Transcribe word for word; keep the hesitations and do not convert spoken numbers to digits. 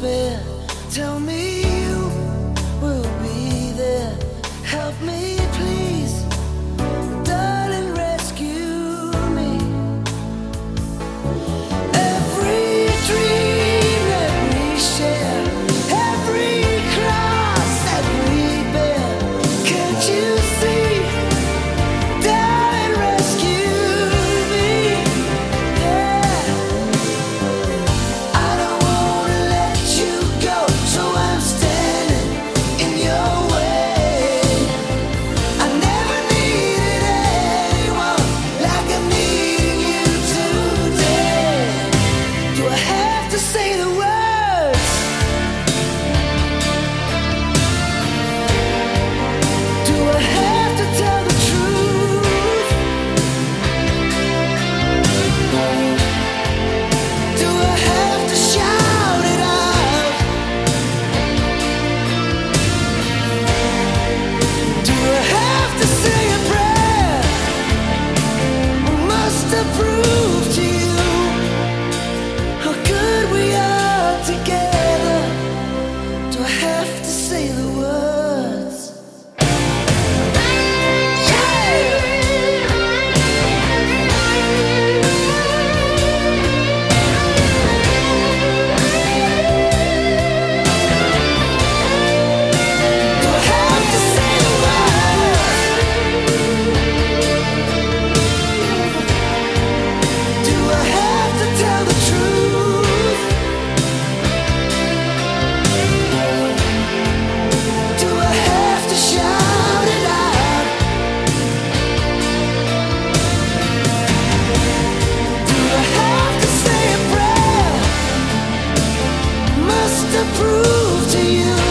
despair. Tell me you will be there. Help me, please, darling, rescue me. Every dream that we share, every cross that we bear, can't you see? Darling, rescue me. Yeah, I don't wanna let you go, so I'm standing in your way. I never needed anyone like I'm needing you today. Do I have to say the words? Do I have to tell the truth? Do I have to shout it out? Do I have to say a prayer? Must I prove to you how good we are together? Do I have to say the words? Do I have to say the words? Do I have to tell the truth? Do I have to shout it out? Do I have to say a prayer? Must I prove to you